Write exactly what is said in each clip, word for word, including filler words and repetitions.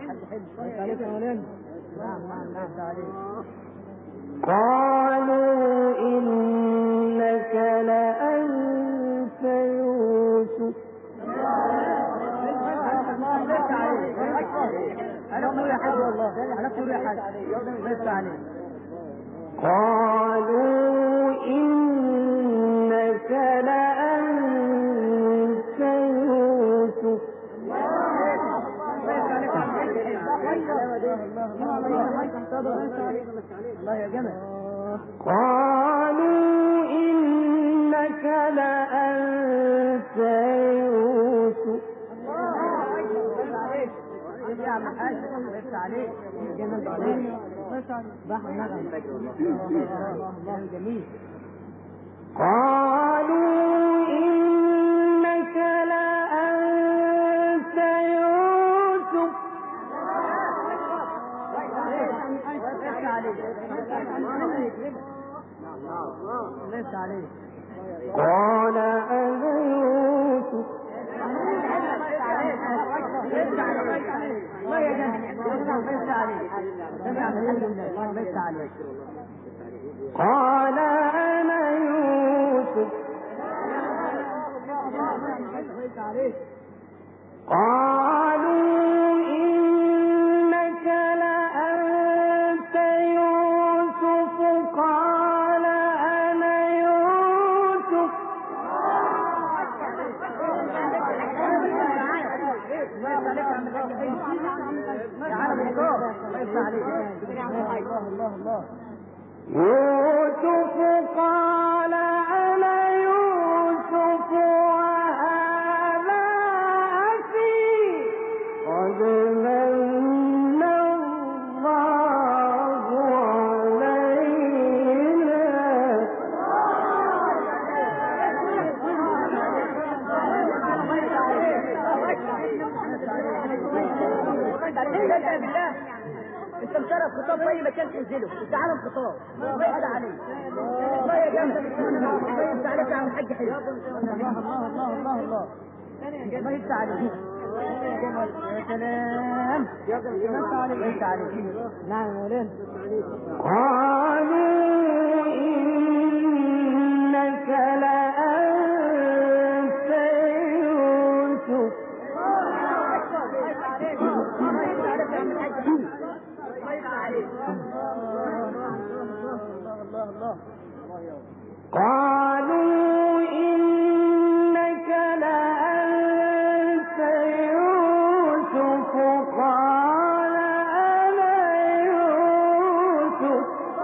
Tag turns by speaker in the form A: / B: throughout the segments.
A: قالوا إنك لأنت يوسف. قالوا إنك لأنت يوسف. قالوا إنك لأنت يوسف. قالوا إنك لأنت يوسف. قال أنا يوسف. قال أنا يوسف. قالوا إنك لأنت يوسف. قال أنا يوسف. يوسف قال أنا يوسف وهذا أخي قد من الله علينا.
B: انت مشرف خطاب في اي مكان تنزله، انت عالم خطاب الله يقضى عليك. الله يا جماعه الله يفتح عليك يا عم الحاج حلو. الله الله الله الله الله الله يفتح عليك. يا سلام يا سلام الله يفتح عليك. نعم يا مولانا.
A: قالوا إنك لأنت يوسف. قالوا إنك لأنت يوسف. قال أنا يوسف.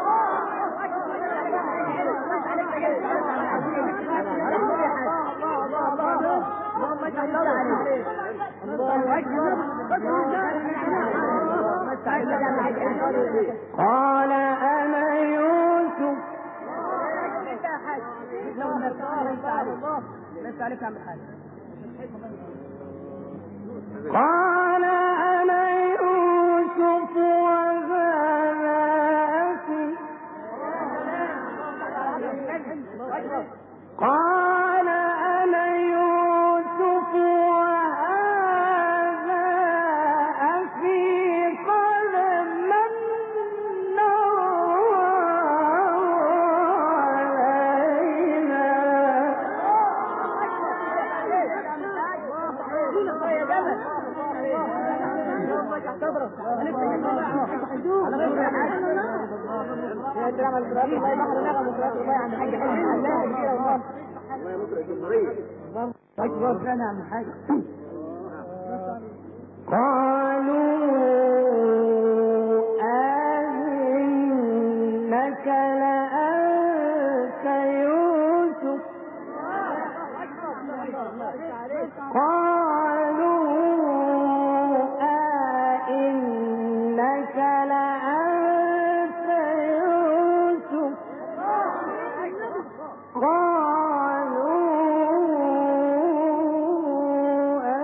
A: قال أنا يوسف. قال أنا يوسف وهذا أخي. قال أنا يوسف وهذا أخي قد من قالوا أئنك لأنت يوسف. قالوا أئنك لأنت يوسف. قالوا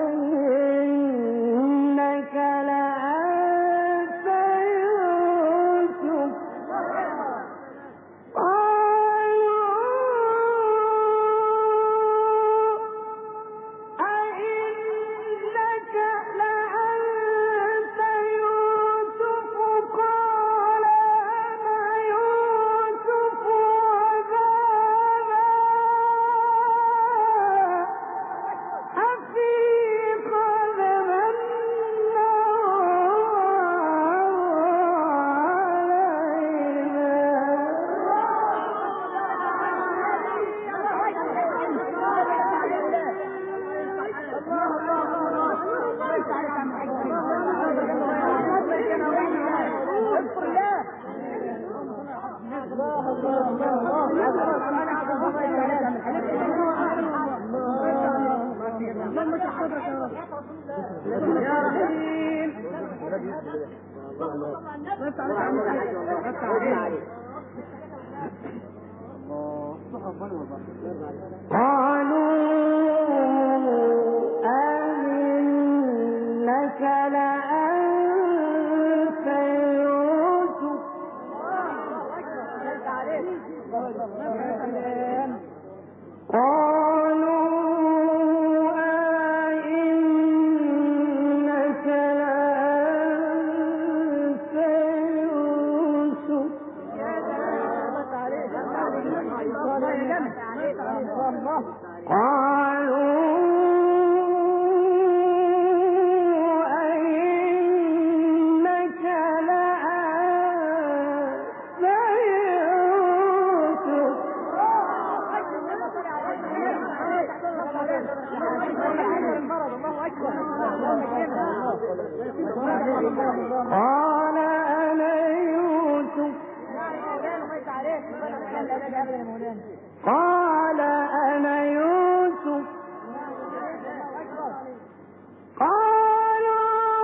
B: يا رحيم بس عليك
A: قالوا أئنك لأنت يوسف قالوا أئنك لأنت يوسف قال أنا يوسف قال أنا يوسف قالوا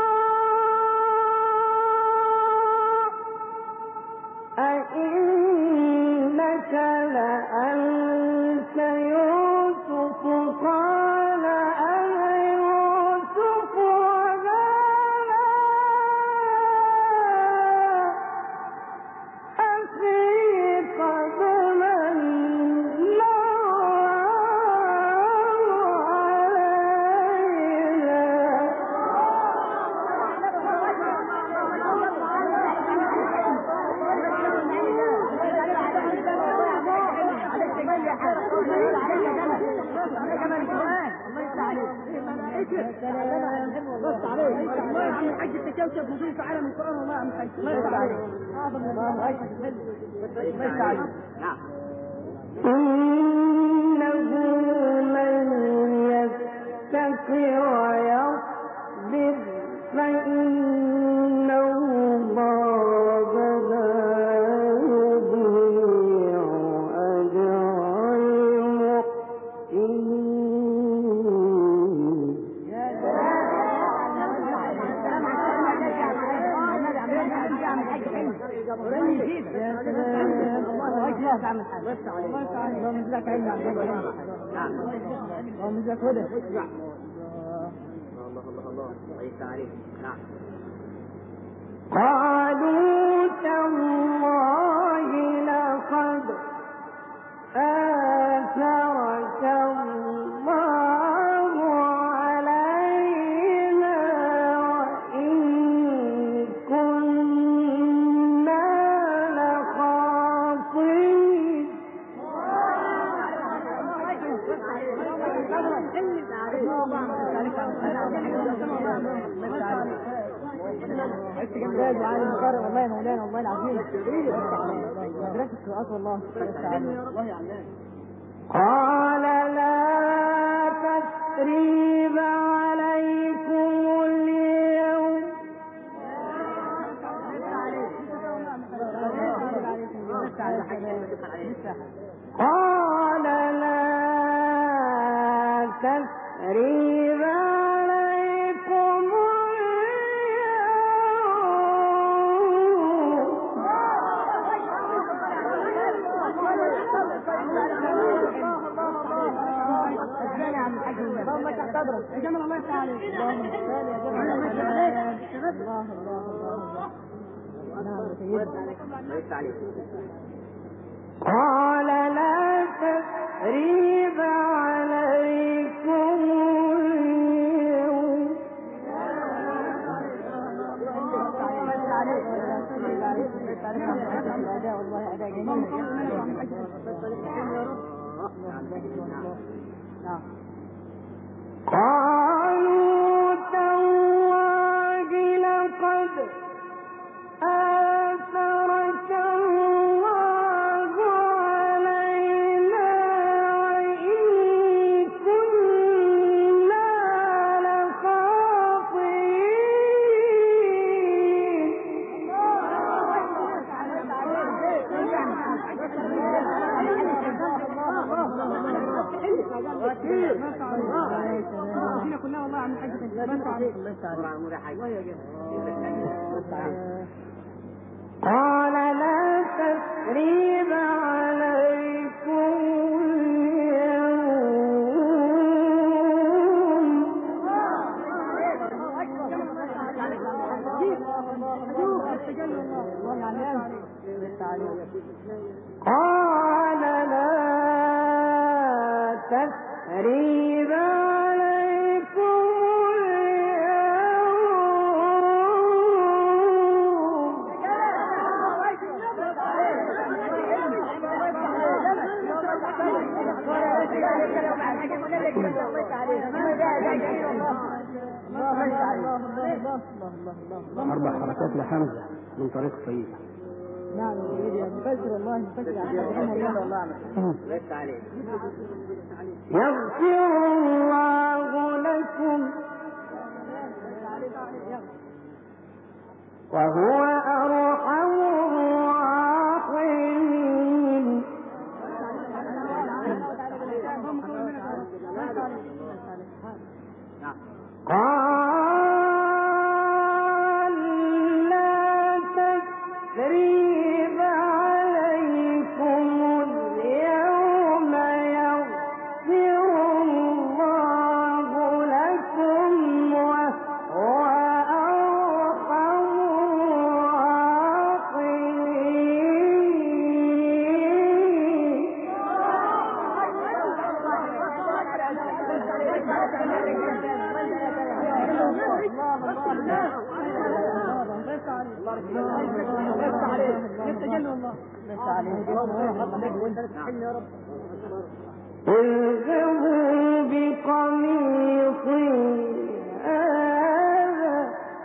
A: أئنك لأنت يوسف قال أنا يوسف وهذا أخي قد من
B: بص عليك الله يا عم الحاج التكوشف نشوف عالم القرآن والله يا عم الحاج بص عليك الله اكبر بص عليك نعم
A: إنه من يتق ويصبر فإن الله لا يضيع أجر المحسنين. قالوا تالله لقد آثرك الله علينا وإن كنا لخاطئين.
B: والله يا مولانا والله العظيم مدرسة القراءات والله.
A: قال لا تثريب عليكم اليوم قال لا تثريب عليكم
B: اللهم تحت أدرك يا جمال الله يفتح عليك اللهم يا جمال الله يفتح عليك الله الله الله نعم
A: قال لا تثريب عليكم اليوم
B: والله أداء جميل
A: قالوا تالله لقد آثرك الله علينا وإن كنا لخاطئين. قال لا تثريب عليكم قال لا تثريب عليكم
C: أربع حركات لحمزة من طريق طيب.
B: نعم يا مفسر الله مفسر
A: يغفر الله لكم وهو أرحم الراحمين. قال لا تثريب عليكم اليوم يغفر الله لكم وهو أرحم اذهبوا بقميصي هذا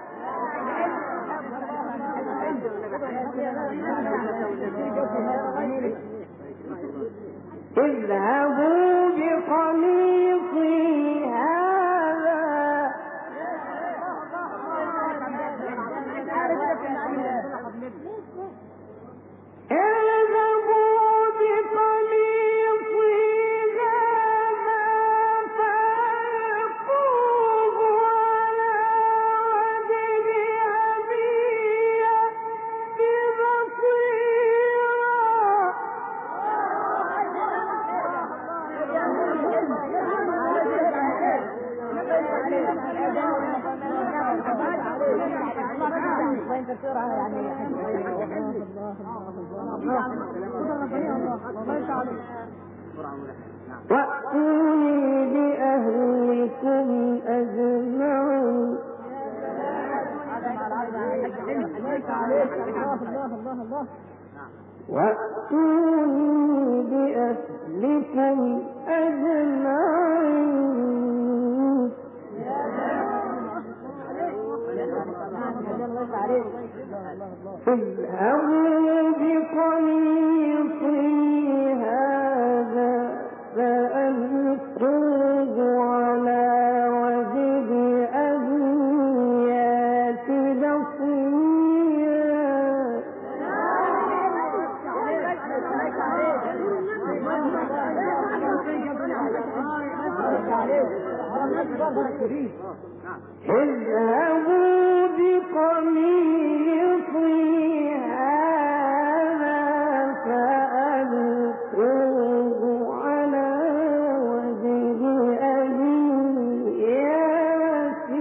A: اذهبوا بقميصي هذا اذهبوا بقميصي هذا فألقوه على وجه أبي يأت وأتوني بأهلكم أجمعين. وأتوني بأهلكم أجمعين. اذهبوا بقميصي هذا فألقوه على وجه أبي يأت بصيرا. اذهبوا بقميصي هذا فألقوه على وجه أبي يأت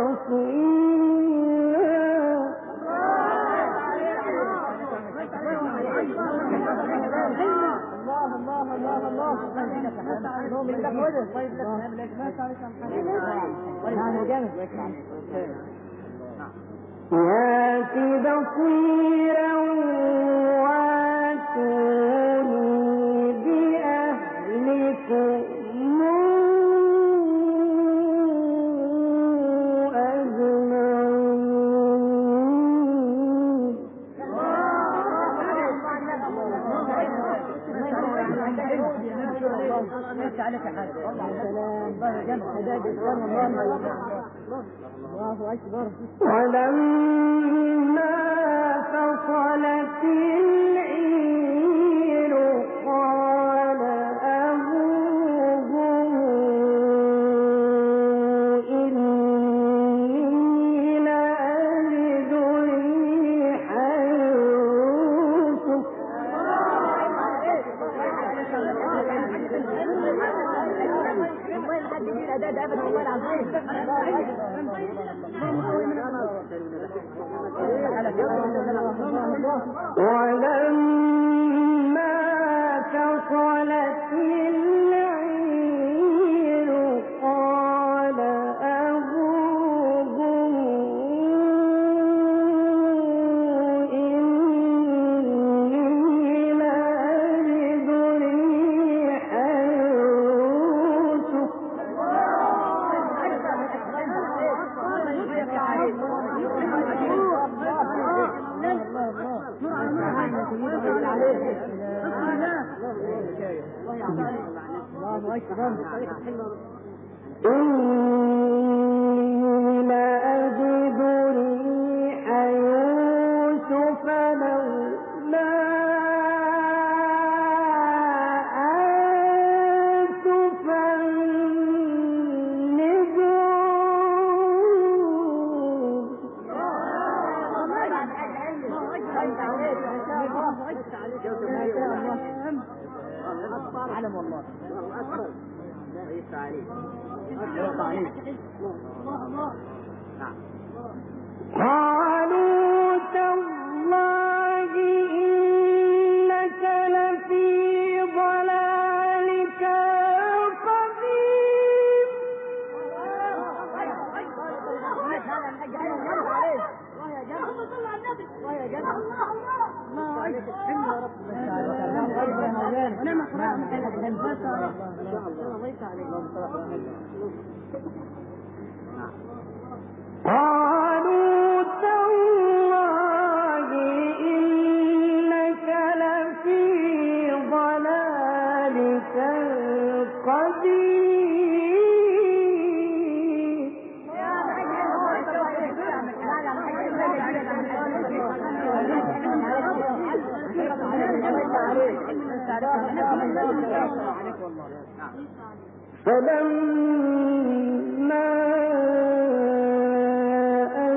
A: يأت بصيرا واتوني بأهلكم ولما فصلت العير قال أبوهم إني ولما فصلت العير قال أبوهم إني لأجد ريح يوسف إني لأجد ريح يوسف لولا أن تفندون
B: علم والله
A: قالوا تالله إنك لفي ضلالك القديم قالوا تالله إنك لفي ضلالك القديم فلما أن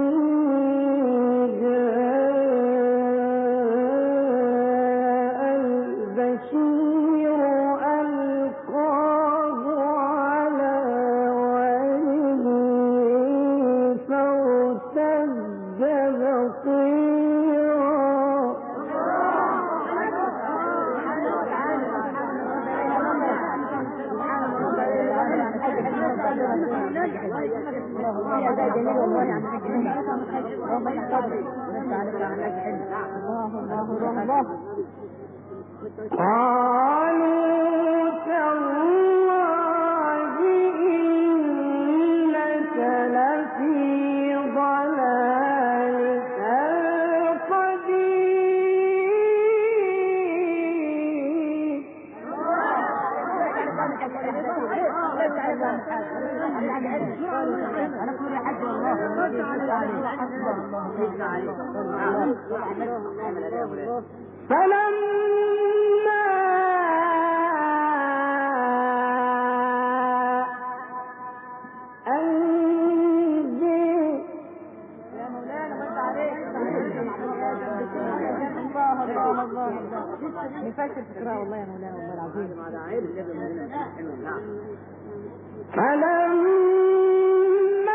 A: جاء البشير ألقاه على وجهه فارتد بصيرا قالوا تالله إنك لفي ضلالك القديم فلما أن جاء
B: يا مولانا وانت عليك الله الله الله نفكر فكرة والله يا مولانا والله العظيم
A: فلما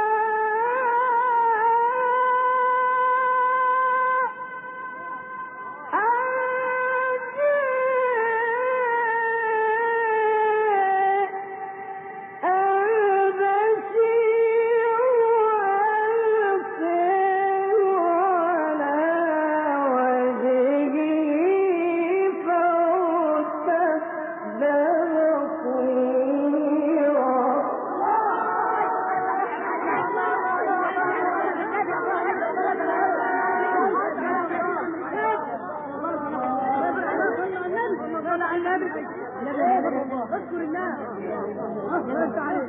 B: اذكر الله وانت عليك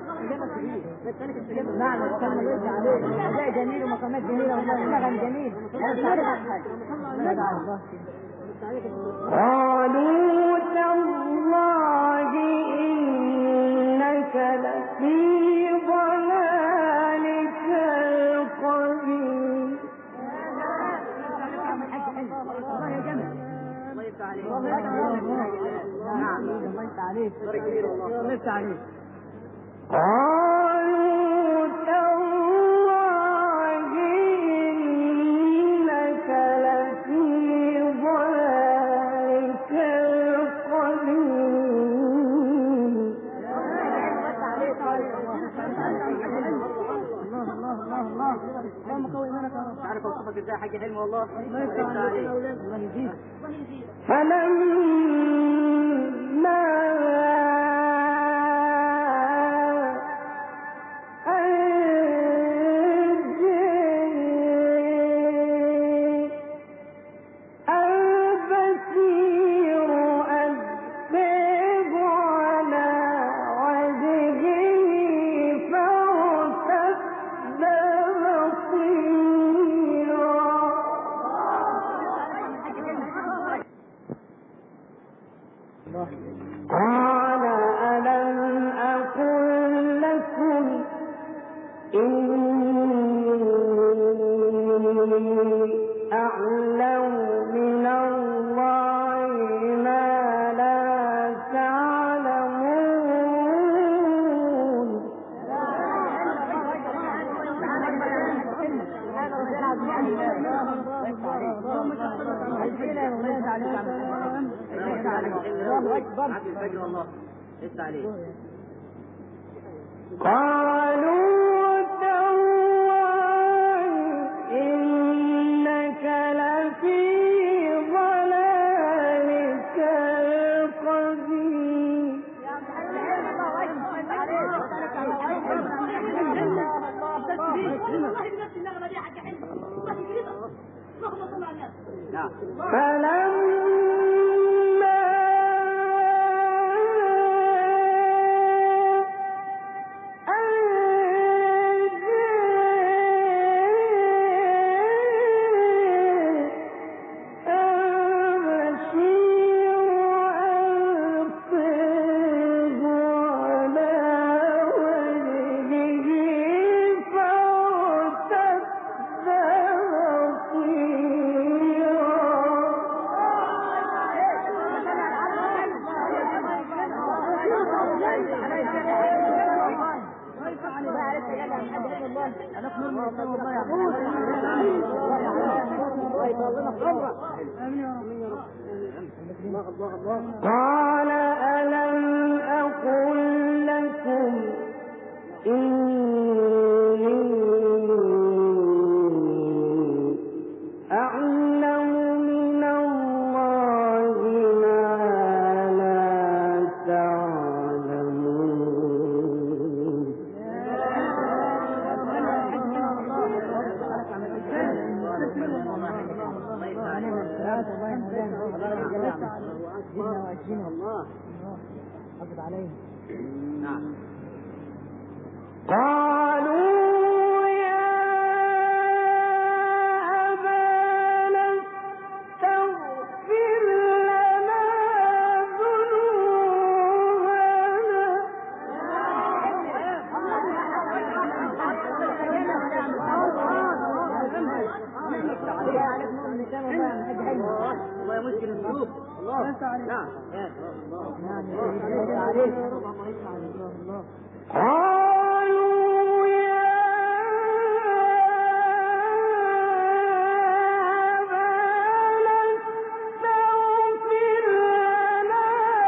B: نعم الكلمة يرجع عليك أداء جميل ومقامات جميلة ونغم جميل
A: قالوا تالله إنك لفي ضلالك القديم
B: الله يا جميل الله يفتح عليك الله يفتح عليك الله يفتح عليك
A: قالوا تالله إنك لفي
B: اللهم قوي ايمانك يا رب.
D: مش عارف اوصفك ازاي يا حاج حلمي والله.
B: الله يفتح عليك الله يهديك.
A: فلما قال ألم أقل لكم إني أعلم من الله ما لا تعلمون. قالوا تالله إنك لفي ضلالك القديم. فلما قال ألم أقل لكم إني أعلم من الله ما لا تعلمون. قالوا يا أبانا استغفر لنا
D: والله مشكل السلوك. الله نعم.
A: قالوا يا أبانا استغفر لنا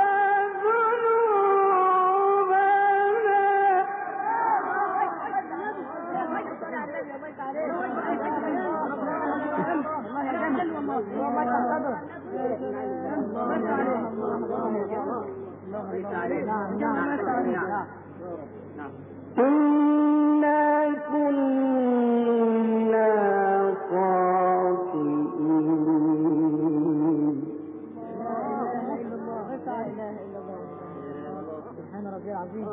A: إنا كنا خاطئين.
B: سبحان ربي العظيم.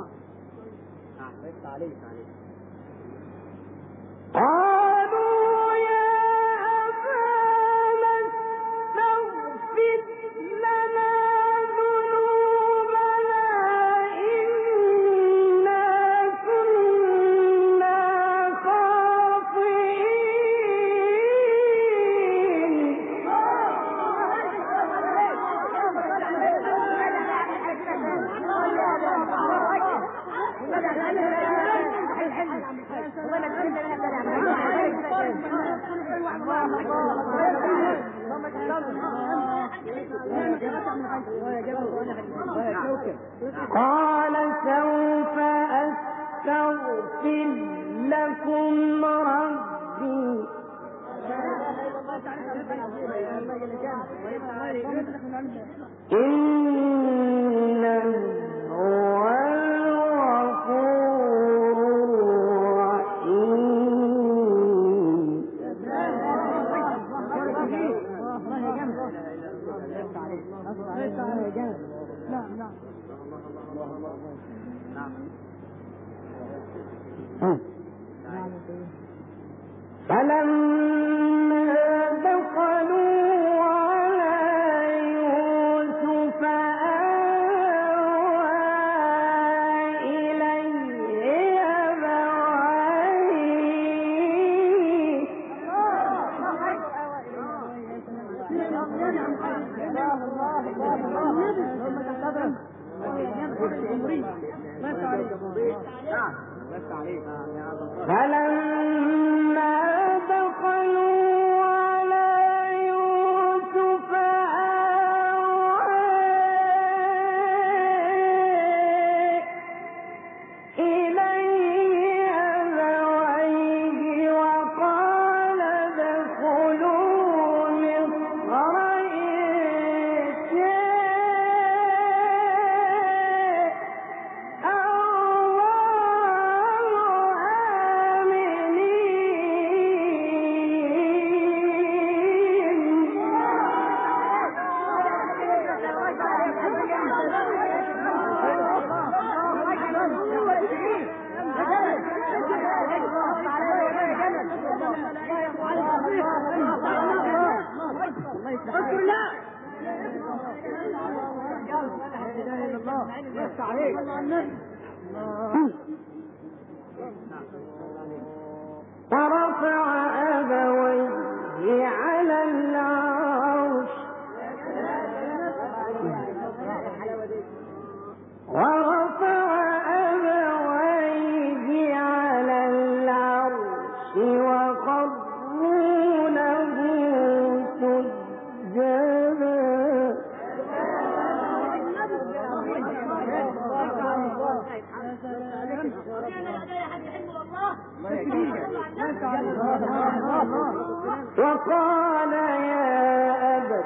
A: قالوا يا أبانا استغفر لنا ذنوبنا إنا كنا قال سوف أستغفر لكم ربي إنه هو الغفور الرحيم.
B: نعم نعم
A: فلما دخلوا على يوسف آوى إليه أبويه. فلما دخلوا على يوسف آوى إليه أبويه وقال ادخلوا مصر إن شاء ورفع أبويه على العرش ورفع أبويه على العرش وخروا له سجدا. وقال يا أبت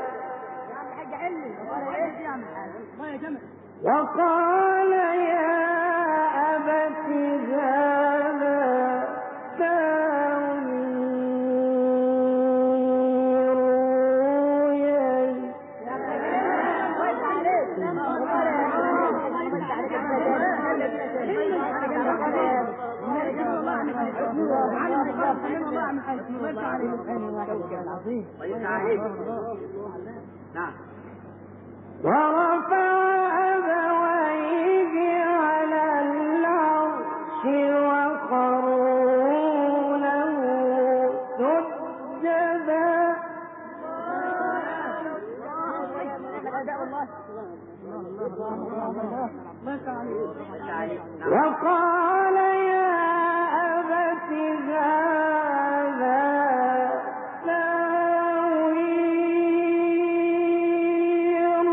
A: وقال يا أبت هذا تأويل رؤياي. ورفع أبويه على العرش وخروا له سجدا. وقال يا أبت هذا تأويل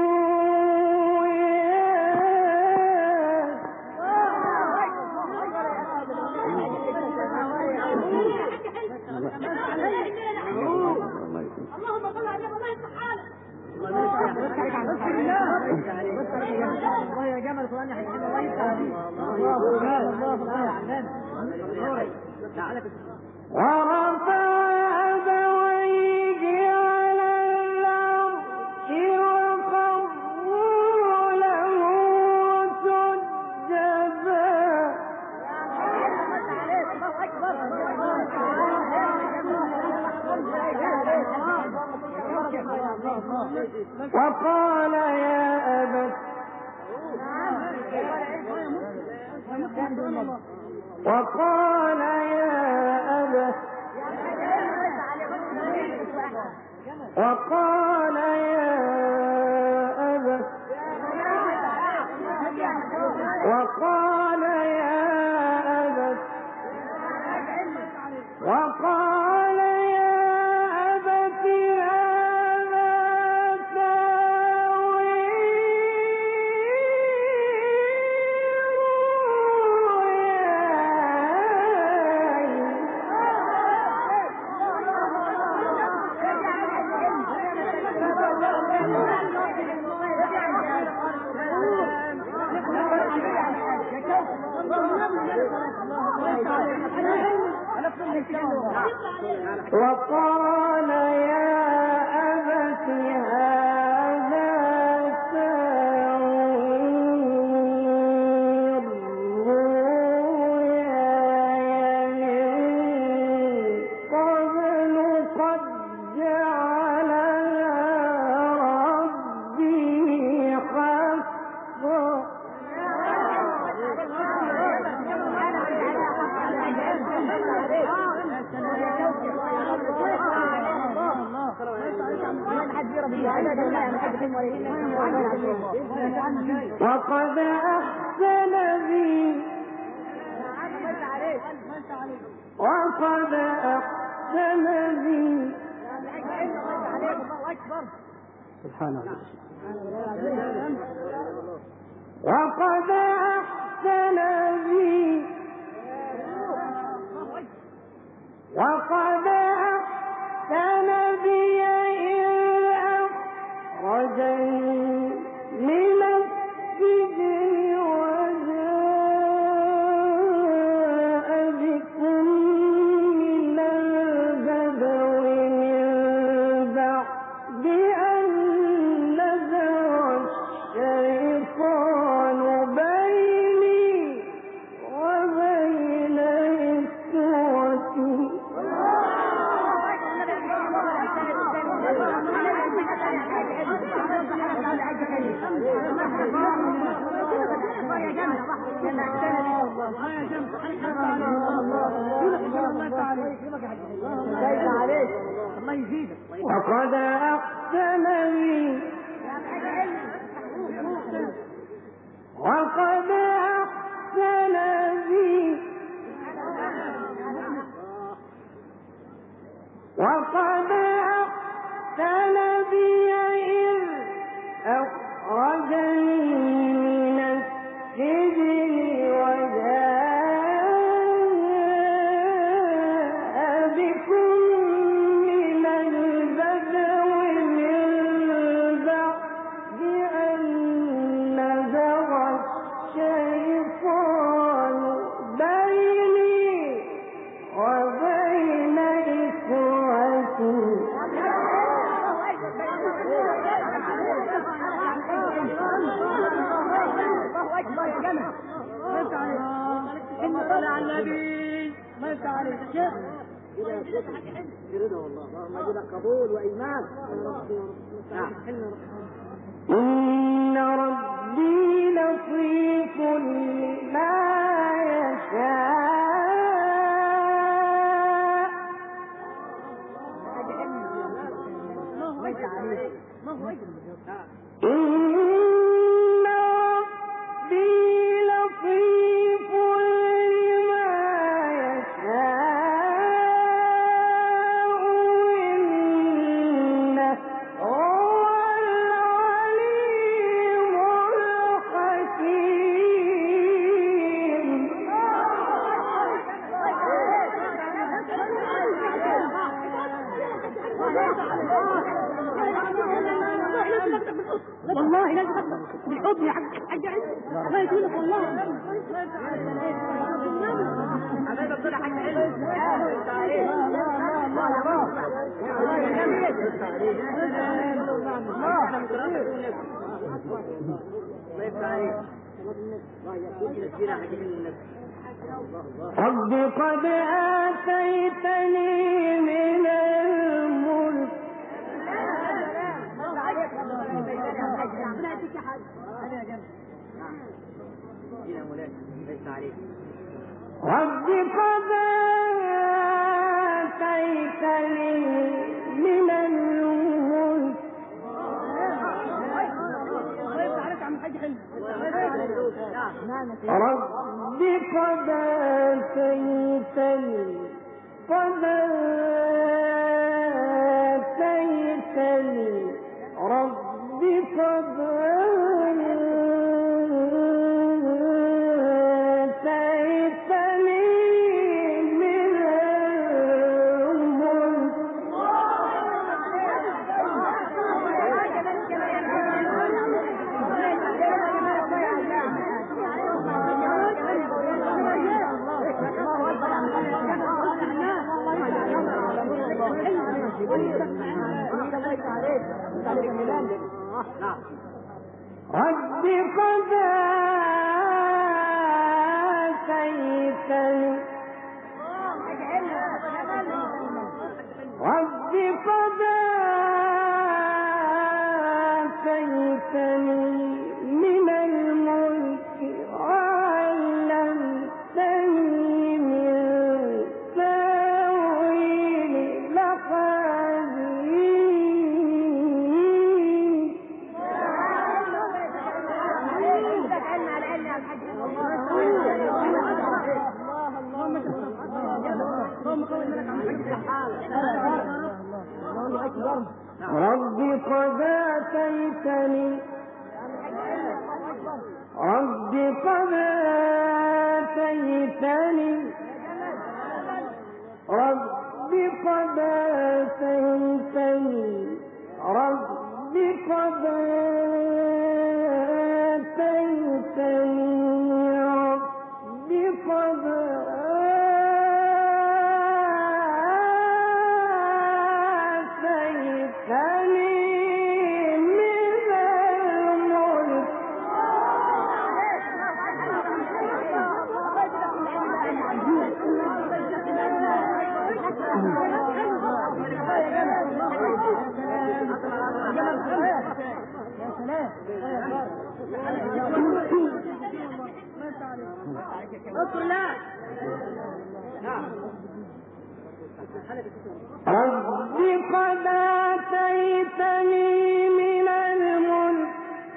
B: اللهم صل على الله يصلح حالك. الله يا جمل فلان يحيي الله يسعدك.
A: ورفع أبويه على العرش وخروا له سجدا. وقال يا أبت وقال يا أبت وقال يا أبت وقال يا أبت وقال يا أبت هذا وقال يا أبت هذا تأويل رؤياي من قبل قد جعلها ربي حقا. وقد أحسن بي وقد أحسن بي
C: سبحان الله.
A: وقد أحسن بي وقد أحسن بي إذ أخرجني من السجن وجاء بكم من البدو من بعد أن نزغ الشيطان بيني وبين إخوتي. وقد أحسن بي وقد أحسن بي وقد أحسن بي إذ أخرجني من السجن وجاء بكم من البدو من بعد أن نزغ الشيطان بيني وبين إخوتي.
B: صلى على النبي. ما يفتح عليك يا شيخ.
D: اللهم اجعل قبول وايمان.
A: إن ربي لطيف لما يشاء. إن ربي لطيف لما يشاء. إنه هو العليم الحكيم.
B: والله لازم بالحضن يا حاج حاج الله يكرمك والله.
D: حبايبك دول حاج علم.
A: رب قد آتيتني من الملك رب قد آتيتني من الملك رب قد آتيتني قد آتيتني رب قد آتيتني من الملك رب قد آتيتني رب قد آتيتني من الملك وعلمتني من تأويل الأحاديث رب قد آتيتني رب قد آتيتني رب قد آتيتني رب قد آتيتني رب قد رب قد آتيتني من الملك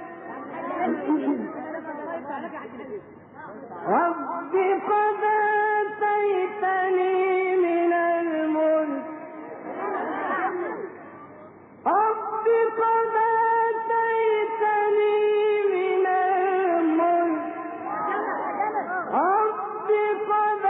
A: رب قد آتيتني من الملك رب قد آتيتني من الملك رب قد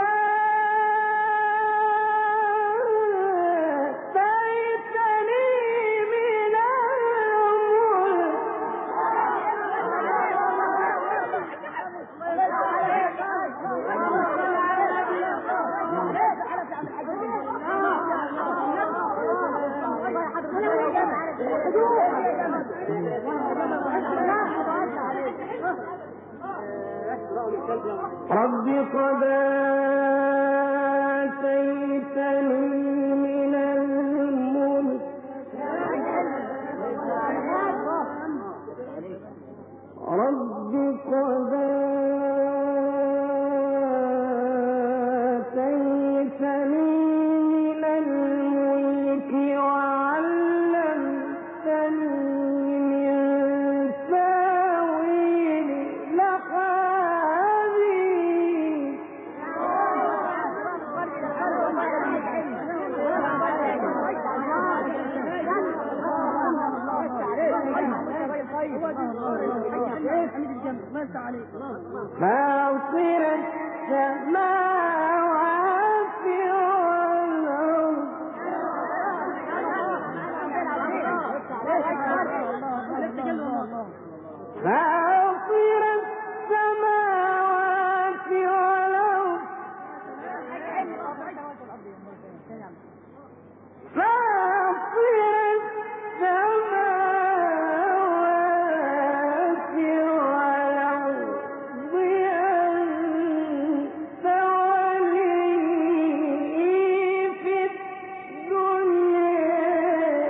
A: رب قد آتيتني من الملك رب قد آتيتني من الملك وعلمتني من تأويل الأحاديث فاطر السماوات والأرض فاطر السماوات والأرض فاطر السماوات والأرض أنت ولي في الدنيا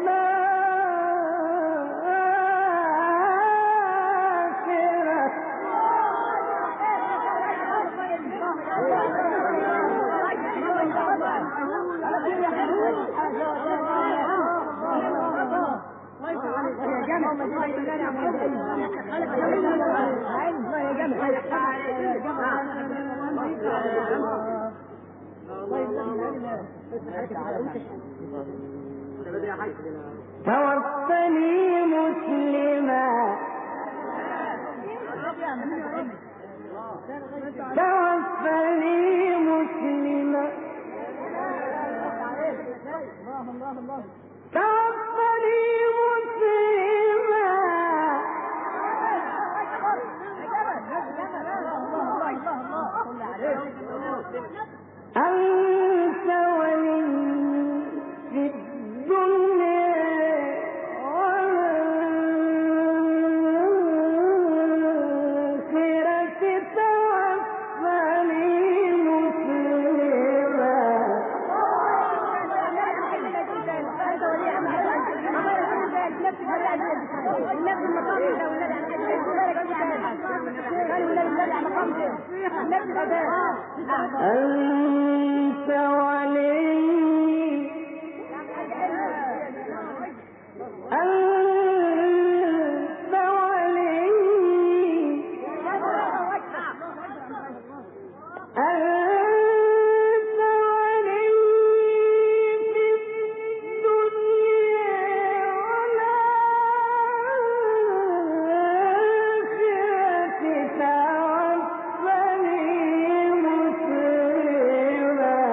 A: توفني مسلما توفني مسلما توفني مسلما أنت ولي أنت ولي أنت ولي أنت ولي في الدنيا والآخرة توفني مسلما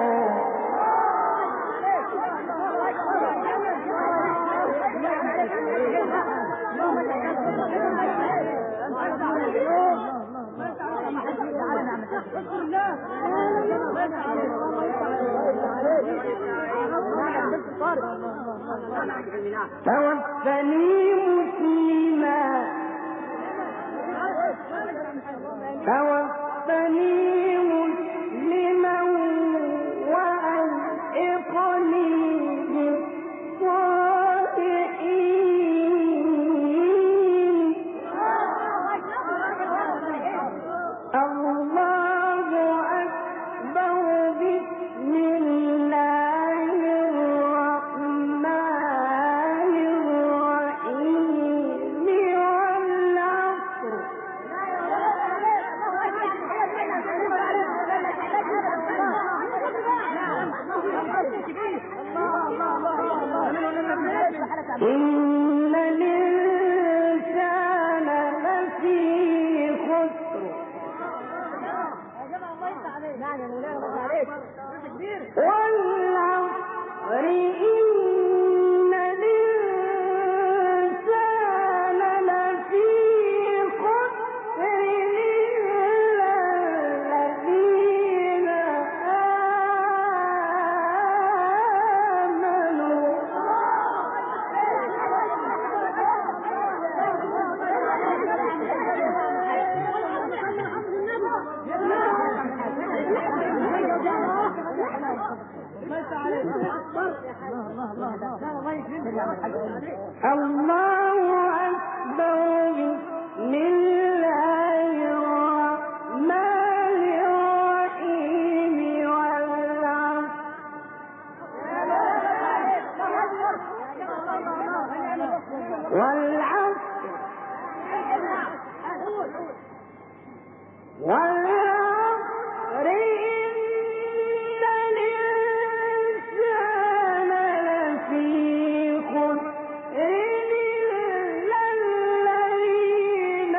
A: توفني مسلما توفني مسلما وألحقني بالصالحين الله أكبر بسم الله الرحمن الرحيم والعصر إن الإنسان لفي خسر والعصر إن الإنسان لفي خسر إلا الذين آمنوا الله أكبر بسم الله الرحمن الرحيم والعصر والعصر والعصر إن الإنسان لفي خسر إلا الذين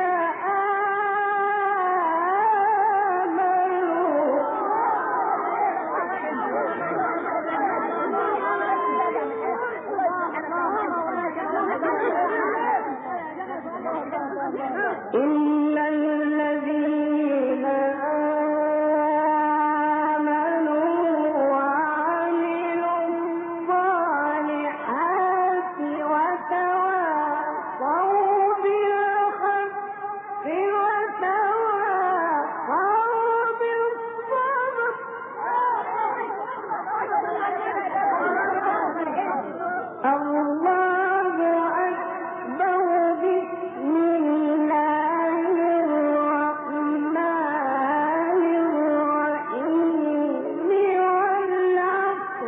A: آمنوا إلا الذين آمنوا وعملوا الصالحات وتواصوا بالحق وتواصوا بالصبر الله أكبر بسم الله الرحمن الرحيم والعصر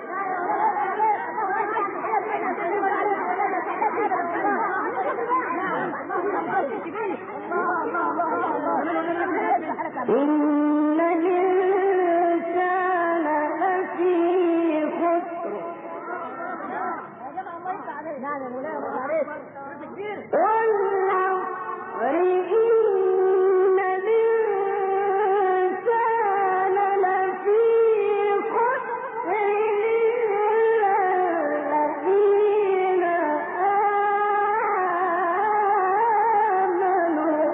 A: إن الإنسان لفي خسر والعصر إن الإنسان لفي خسر إلا الذين آمنوا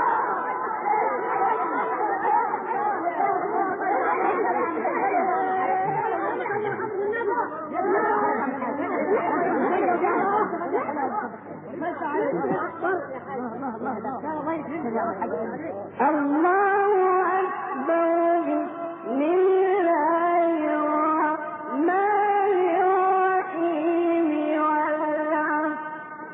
A: الله أكبر بسم الله الرحمن الرحيم والعصر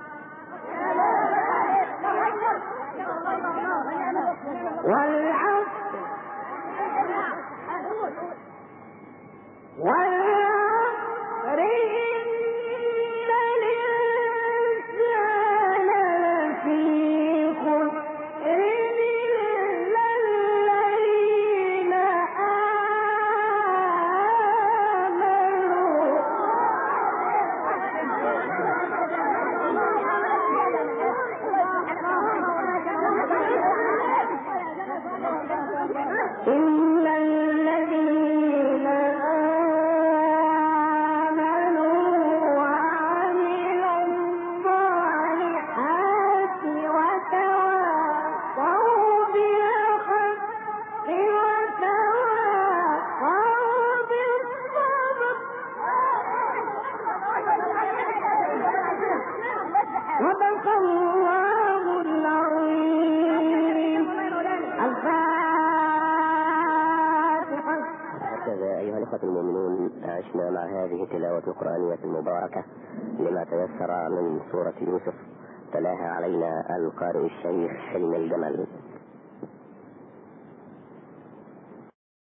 E: عشنا مع هذه التلاوة القرآنية المباركة لما تيسر من سورة يوسف، تلاها علينا القارئ الشيخ حلمي الجمل.